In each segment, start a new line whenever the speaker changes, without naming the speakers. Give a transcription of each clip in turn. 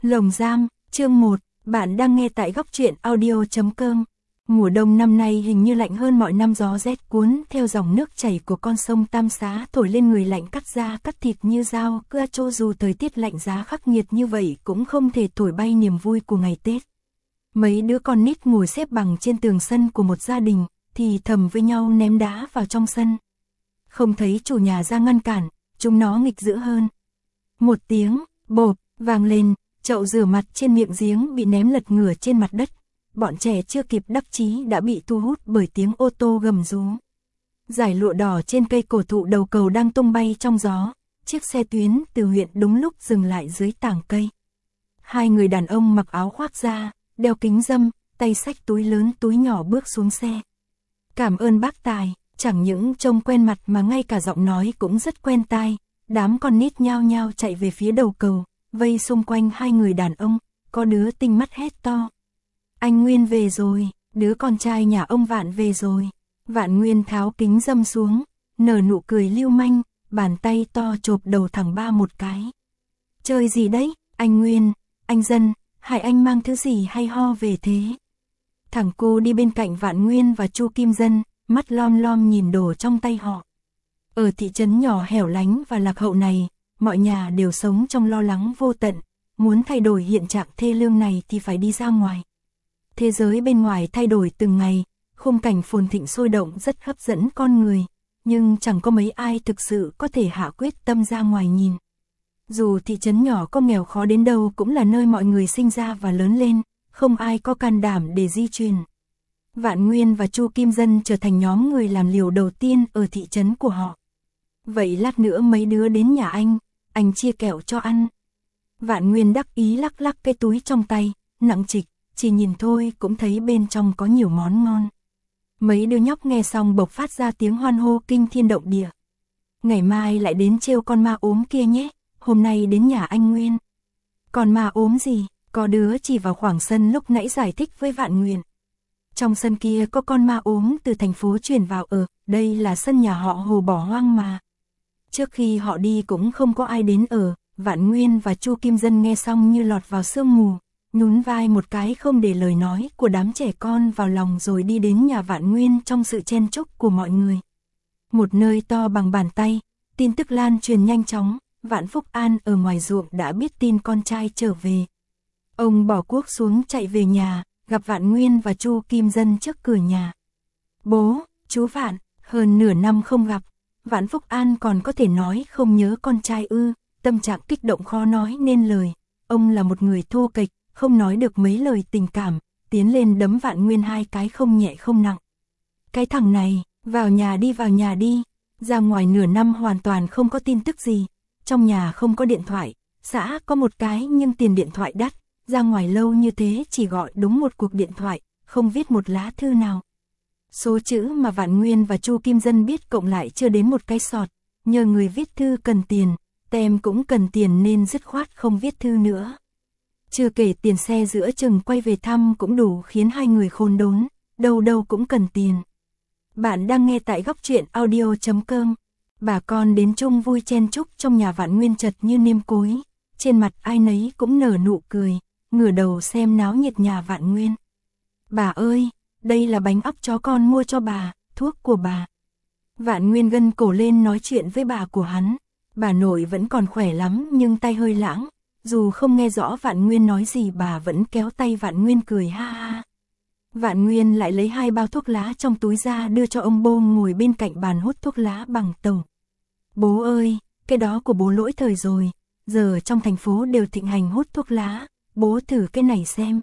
Lồng giam, chương 1, bạn đang nghe tại góc truyện audio.com. Mùa đông năm nay hình như lạnh hơn mọi năm, gió rét cuốn theo dòng nước chảy của con sông Tam Xá thổi lên người lạnh cắt da cắt thịt như dao cưa, cho dù thời tiết lạnh giá khắc nghiệt như vậy cũng không thể thổi bay niềm vui của ngày Tết. Mấy đứa con nít ngồi xếp bằng trên tường sân của một gia đình, thì thầm với nhau ném đá vào trong sân. Không thấy chủ nhà ra ngăn cản, chúng nó nghịch dữ hơn. Một tiếng bộp vang lên, chậu rửa mặt trên miệng giếng bị ném lật ngửa trên mặt đất. Bọn trẻ chưa kịp đắc chí đã bị thu hút bởi tiếng ô tô gầm rú. Dải lụa đỏ trên cây cổ thụ đầu cầu đang tung bay trong gió. Chiếc xe tuyến từ huyện đúng lúc dừng lại dưới tảng cây. Hai người đàn ông mặc áo khoác da, đeo kính râm, tay xách túi lớn túi nhỏ bước xuống xe. Cảm ơn bác Tài, chẳng những trông quen mặt mà ngay cả giọng nói cũng rất quen tai. Đám con nít nhao nhao chạy về phía đầu cầu, vây xung quanh hai người đàn ông, có đứa tinh mắt hét to. Anh Nguyên về rồi, đứa con trai nhà ông Vạn về rồi. Vạn Nguyên tháo kính râm xuống, nở nụ cười lưu manh, bàn tay to chộp đầu thằng Ba một cái. Chơi gì đấy, anh Nguyên, anh Dân, Hải anh mang thứ gì hay ho về thế? Thằng cu đi bên cạnh Vạn Nguyên và Chu Kim Dân, mắt lom lom nhìn đồ trong tay họ. Ở thị trấn nhỏ hẻo lánh và lạc hậu này, mọi nhà đều sống trong lo lắng vô tận, muốn thay đổi hiện trạng thê lương này thì phải đi ra ngoài. Thế giới bên ngoài thay đổi từng ngày, khung cảnh phồn thịnh sôi động rất hấp dẫn con người, nhưng chẳng có mấy ai thực sự có thể hạ quyết tâm ra ngoài nhìn. Dù thị trấn nhỏ có nghèo khó đến đâu cũng là nơi mọi người sinh ra và lớn lên, không ai có can đảm để di chuyển. Vạn Nguyên và Chu Kim Dân trở thành nhóm người làm liều đầu tiên ở thị trấn của họ. Vậy lát nữa mấy đứa đến nhà anh chia kẹo cho ăn. Vạn Nguyên đắc ý lắc lắc cái túi trong tay, nặng trịch, chỉ nhìn thôi cũng thấy bên trong có nhiều món ngon. Mấy đứa nhóc nghe xong bộc phát ra tiếng hoan hô kinh thiên động địa. Ngày mai lại đến trêu con ma ốm kia nhé, hôm nay đến nhà anh Nguyên. Còn ma ốm gì? Có đứa chỉ vào khoảng sân lúc nãy giải thích với Vạn Nguyên. Trong sân kia có con ma ốm từ thành phố chuyển vào ở, đây là sân nhà họ Hồ bỏ hoang mà. Trước khi họ đi cũng không có ai đến ở, Vạn Nguyên và Chu Kim Dân nghe xong như lọt vào sương mù, nhún vai một cái không để lời nói của đám trẻ con vào lòng rồi đi đến nhà Vạn Nguyên trong sự chen chúc của mọi người. Một nơi to bằng bàn tay, tin tức lan truyền nhanh chóng, Vạn Phúc An ở ngoài ruộng đã biết tin con trai trở về. Ông bỏ cuốc xuống chạy về nhà, gặp Vạn Nguyên và Chu Kim Dân trước cửa nhà. Bố, chú Vạn, hơn nửa năm không gặp, Vạn Phúc An còn có thể nói không nhớ con trai ư? Tâm trạng kích động khó nói nên lời. Ông là một người thô kệch, không nói được mấy lời tình cảm, tiến lên đấm Vạn Nguyên hai cái không nhẹ không nặng. Cái thằng này, vào nhà đi. Ra ngoài nửa năm hoàn toàn không có tin tức gì. Trong nhà không có điện thoại, xã có một cái nhưng tiền điện thoại đắt. Ra ngoài lâu như thế chỉ gọi đúng một cuộc điện thoại, không viết một lá thư nào. Số chữ mà Vạn Nguyên và Chu Kim Dân biết cộng lại chưa đến một cái sọt. Nhờ người viết thư cần tiền, tem cũng cần tiền nên dứt khoát không viết thư nữa. Chưa kể tiền xe giữa chừng quay về thăm cũng đủ khiến hai người khốn đốn, đâu đâu cũng cần tiền. Bạn đang nghe tại góc truyện audio.com. Bà con đến chung vui chen chúc trong nhà Vạn Nguyên chật như nêm cối. Trên mặt ai nấy cũng nở nụ cười, ngửa đầu xem náo nhiệt nhà Vạn Nguyên. Bà ơi, đây là bánh óc chó con mua cho bà, thuốc của bà. Vạn Nguyên gân cổ lên nói chuyện với bà của hắn. Bà nội vẫn còn khỏe lắm nhưng tay hơi lãng. Dù không nghe rõ Vạn Nguyên nói gì bà vẫn kéo tay Vạn Nguyên cười ha ha. Vạn Nguyên lại lấy 2 bao thuốc lá trong túi ra đưa cho ông Bô ngồi bên cạnh bàn hút thuốc lá bằng tàu. Bố ơi, cái đó của bố lỗi thời rồi. Giờ trong thành phố đều thịnh hành hút thuốc lá, bố thử cái này xem.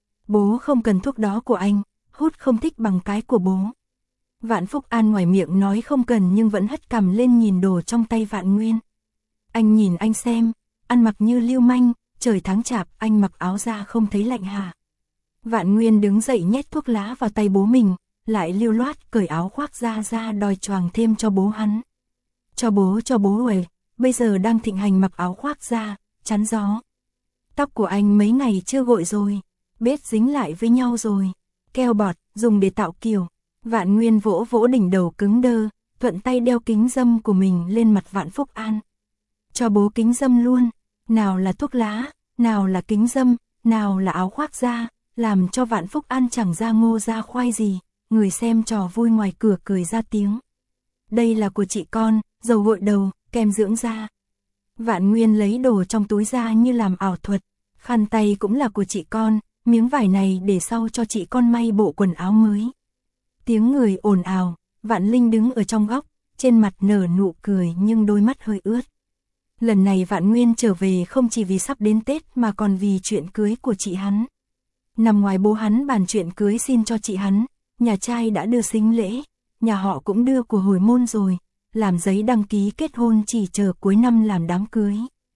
Bố không cần thuốc đó của anh, hút không thích bằng cái của bố. Vạn Phúc An ngoài miệng nói không cần nhưng vẫn hất cằm lên nhìn đồ trong tay Vạn Nguyên. Anh nhìn anh xem, ăn mặc như lưu manh, trời tháng chạp anh mặc áo da không thấy lạnh hả? Vạn Nguyên đứng dậy nhét thuốc lá vào tay bố mình, lại lưu loát cởi áo khoác ra đòi choàng thêm cho bố hắn. Cho bố ơi, bây giờ đang thịnh hành mặc áo khoác da, chắn gió. Tóc của anh mấy ngày chưa gội rồi, bết dính lại với nhau rồi, keo bọt, dùng để tạo kiểu. Vạn Nguyên vỗ vỗ đỉnh đầu cứng đơ, thuận tay đeo kính râm của mình lên mặt Vạn Phúc An. Cho bố kính râm luôn, nào là thuốc lá, nào là kính dâm, nào là áo khoác da, làm cho Vạn Phúc ăn chẳng ra ngô ra khoai gì, người xem trò vui ngoài cửa cười ra tiếng. Đây là của chị con, dầu gội đầu, kem dưỡng da. Vạn Nguyên lấy đồ trong túi ra như làm ảo thuật, khăn tay cũng là của chị con, miếng vải này để sau cho chị con may bộ quần áo mới. Tiếng người ồn ào, Vạn Linh đứng ở trong góc, trên mặt nở nụ cười nhưng đôi mắt hơi ướt. Lần này Vạn Nguyên trở về không chỉ vì sắp đến Tết mà còn vì chuyện cưới của chị hắn. Nằm ngoài bố hắn bàn chuyện cưới xin cho chị hắn, nhà trai đã đưa sính lễ, nhà họ cũng đưa của hồi môn rồi, làm giấy đăng ký kết hôn chỉ chờ cuối năm làm đám cưới.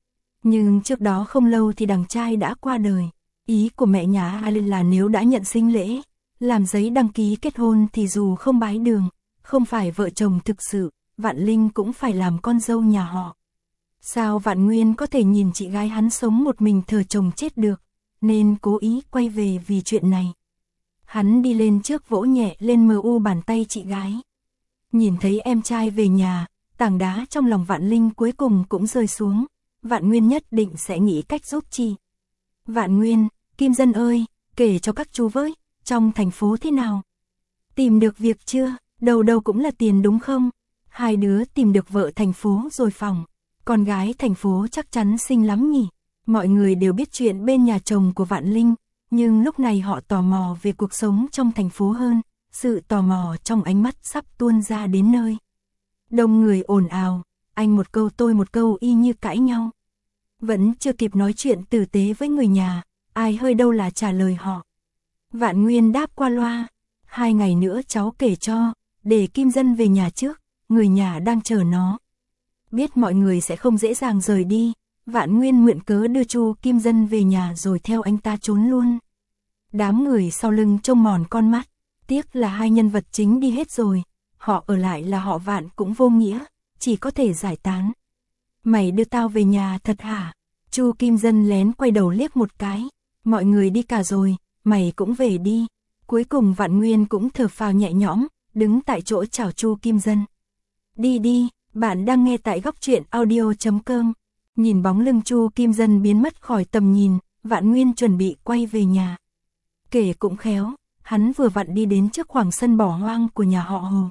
Nhưng trước đó không lâu thì đằng trai đã qua đời, ý của mẹ nhà Alin là nếu đã nhận sính lễ, làm giấy đăng ký kết hôn thì dù không bái đường, không phải vợ chồng thực sự, Vạn Linh cũng phải làm con dâu nhà họ. Sao Vạn Nguyên có thể nhìn chị gái hắn sống một mình thờ chồng chết được, nên cố ý quay về vì chuyện này. Hắn đi lên trước vỗ nhẹ lên bàn tay chị gái. Nhìn thấy em trai về nhà, tảng đá trong lòng Vạn Linh cuối cùng cũng rơi xuống, Vạn Nguyên nhất định sẽ nghĩ cách giúp chị. Vạn Nguyên, Kim Dân ơi, kể cho các chú với, trong thành phố thế nào? Tìm được việc chưa? Đầu đầu cũng là tiền đúng không? Hai đứa tìm được vợ thành phố rồi phòng. Con gái thành phố chắc chắn xinh lắm nhỉ? Mọi người đều biết chuyện bên nhà chồng của Vạn Linh, nhưng lúc này họ tò mò về cuộc sống trong thành phố hơn, sự tò mò trong ánh mắt sắp tuôn ra đến nơi. Đông người ồn ào, anh một câu tôi một câu y như cãi nhau. Vẫn chưa kịp nói chuyện tử tế với người nhà, ai hơi đâu là trả lời họ. Vạn Nguyên đáp qua loa, 2 ngày nữa cháu kể cho, để Kim Dân về nhà trước, người nhà đang chờ nó. Biết mọi người sẽ không dễ dàng rời đi, Vạn Nguyên mượn cớ đưa Chu Kim Dân về nhà rồi theo anh ta trốn luôn. Đám người sau lưng trông mòn con mắt, tiếc là hai nhân vật chính đi hết rồi, họ ở lại là họ Vạn cũng vô nghĩa, chỉ có thể giải tán. Mày đưa tao về nhà thật hả? Chu Kim Dân lén quay đầu liếc một cái, mọi người đi cả rồi, mày cũng về đi. Cuối cùng Vạn Nguyên cũng thở phào nhẹ nhõm, đứng tại chỗ chào Chu Kim Dân. Đi đi, bạn đang nghe tại góc truyện audio.com. Nhìn bóng lưng Chu Kim Dân biến mất khỏi tầm nhìn, Vạn Nguyên chuẩn bị quay về nhà. Kể cũng khéo, hắn vừa vặn đi đến trước khoảng sân bỏ hoang của nhà họ Hồ.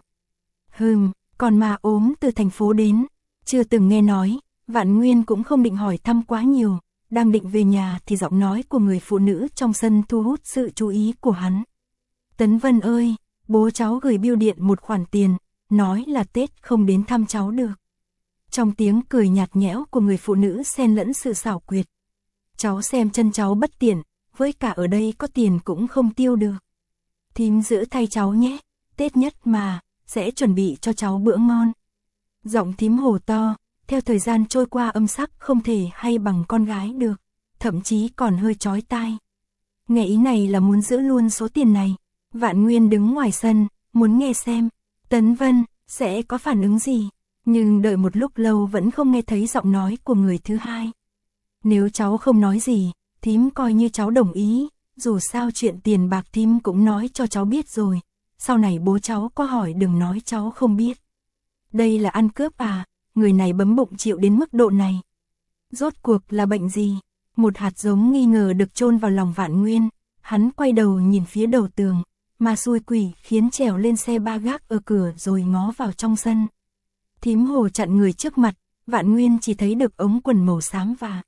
Còn ma ốm từ thành phố đến, chưa từng nghe nói, Vạn Nguyên cũng không định hỏi thăm quá nhiều, đang định về nhà thì giọng nói của người phụ nữ trong sân thu hút sự chú ý của hắn. Tấn Vân ơi, bố cháu gửi bưu điện một khoản tiền, nói là Tết không đến thăm cháu được. Trong tiếng cười nhạt nhẽo của người phụ nữ xen lẫn sự xảo quyệt. Cháu xem chân cháu bất tiện, với cả ở đây có tiền cũng không tiêu được. Thím giữ thay cháu nhé, Tết nhất mà, sẽ chuẩn bị cho cháu bữa ngon. Giọng thím Hồ to, theo thời gian trôi qua âm sắc không thể hay bằng con gái được, thậm chí còn hơi chói tai. Nghe ý này là muốn giữ luôn số tiền này. Vạn Nguyên đứng ngoài sân, muốn nghe xem Tấn Vân sẽ có phản ứng gì, nhưng đợi một lúc lâu vẫn không nghe thấy giọng nói của người thứ hai. Nếu cháu không nói gì, thím coi như cháu đồng ý, dù sao chuyện tiền bạc thím cũng nói cho cháu biết rồi, sau này bố cháu có hỏi đừng nói cháu không biết. Đây là ăn cướp à, người này bấm bụng chịu đến mức độ này. Rốt cuộc là bệnh gì? Một hạt giống nghi ngờ được chôn vào lòng Vạn Nguyên, hắn quay đầu nhìn phía đầu tường, mà xui quỷ khiến trèo lên xe ba gác ở cửa rồi ngó vào trong sân. Thím Hồ chặn người trước mặt, Vạn Nguyên chỉ thấy được ống quần màu xám và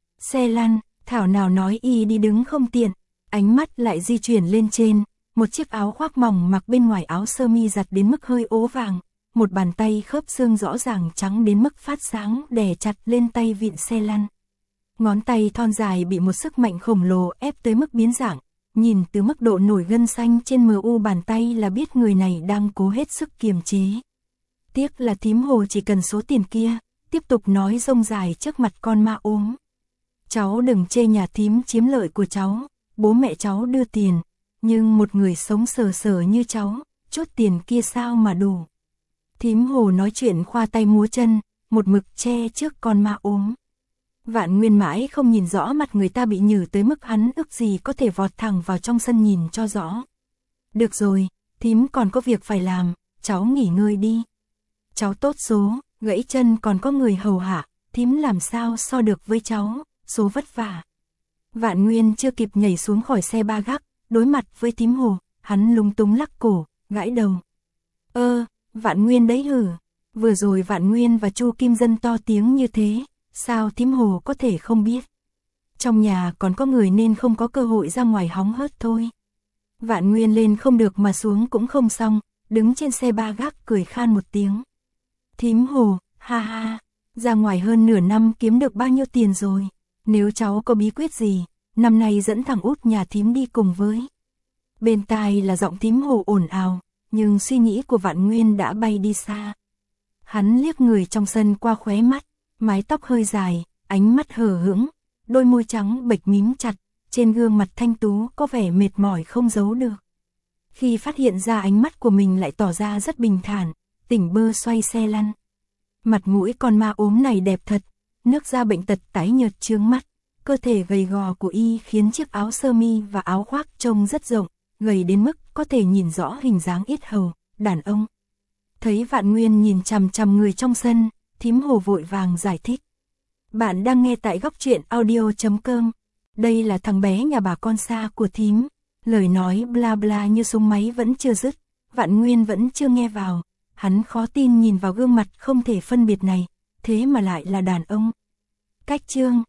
xe lăn, thảo nào nói y đi đứng không tiện, ánh mắt lại di chuyển lên trên, một chiếc áo khoác mỏng mặc bên ngoài áo sơ mi giặt đến mức hơi ố vàng, một bàn tay khớp xương rõ ràng trắng đến mức phát sáng đè chặt lên tay vịn xe lăn. Ngón tay thon dài bị một sức mạnh khổng lồ ép tới mức biến dạng, nhìn từ mức độ nổi gân xanh trên bàn tay là biết người này đang cố hết sức kiềm chế. Tiếc là thím Hồ chỉ cần số tiền kia, tiếp tục nói rông dài trước mặt con ma ốm. Cháu đừng chê nhà thím chiếm lợi của cháu, bố mẹ cháu đưa tiền, nhưng một người sống sờ sờ như cháu, chút tiền kia sao mà đủ. Thím Hồ nói chuyện khoa tay múa chân, một mực che trước con ma ốm. Vạn Nguyên mãi không nhìn rõ mặt người ta bị nhử tới mức hắn ức gì có thể vọt thẳng vào trong sân nhìn cho rõ. Được rồi, thím còn có việc phải làm, cháu nghỉ ngơi đi. Cháu tốt số, gãy chân còn có người hầu hạ, thím làm sao so được với cháu, số vất vả. Vạn Nguyên chưa kịp nhảy xuống khỏi xe ba gác, đối mặt với Thím Hồ, hắn lúng túng lắc cổ, gãi đầu. Vạn Nguyên đấy hử. Vừa rồi Vạn Nguyên và Chu Kim Dân to tiếng như thế, sao Thím Hồ có thể không biết. Trong nhà còn có người nên không có cơ hội ra ngoài hóng hớt thôi. Vạn Nguyên lên không được mà xuống cũng không xong, đứng trên xe ba gác cười khan một tiếng. Thím Hồ, ha ha, ra ngoài hơn nửa năm kiếm được bao nhiêu tiền rồi. Nếu cháu có bí quyết gì, năm nay dẫn thằng út nhà thím đi cùng với. Bên tai là giọng Thím Hồ ồn ào, nhưng suy nghĩ của Vạn Nguyên đã bay đi xa. Hắn liếc người trong sân qua khóe mắt, mái tóc hơi dài, ánh mắt hờ hững, đôi môi trắng bệch mím chặt, trên gương mặt thanh tú có vẻ mệt mỏi không giấu được. Khi phát hiện ra ánh mắt của mình lại tỏ ra rất bình thản, tỉnh bơ xoay xe lăn. Mặt mũi con ma ốm này đẹp thật, nước da bệnh tật tái nhợt chướng mắt, cơ thể gầy gò của y khiến chiếc áo sơ mi và áo khoác trông rất rộng, gầy đến mức có thể nhìn rõ hình dáng yết hầu, đàn ông. Thấy Vạn Nguyên nhìn chằm chằm người trong sân, Thím Hồ vội vàng giải thích. Bạn đang nghe tại góc truyện audio.com. Đây là thằng bé nhà bà con xa của thím. Lời nói bla bla như súng máy vẫn chưa dứt, Vạn Nguyên vẫn chưa nghe vào. Hắn khó tin nhìn vào gương mặt không thể phân biệt này, thế mà lại là đàn ông. Cách chương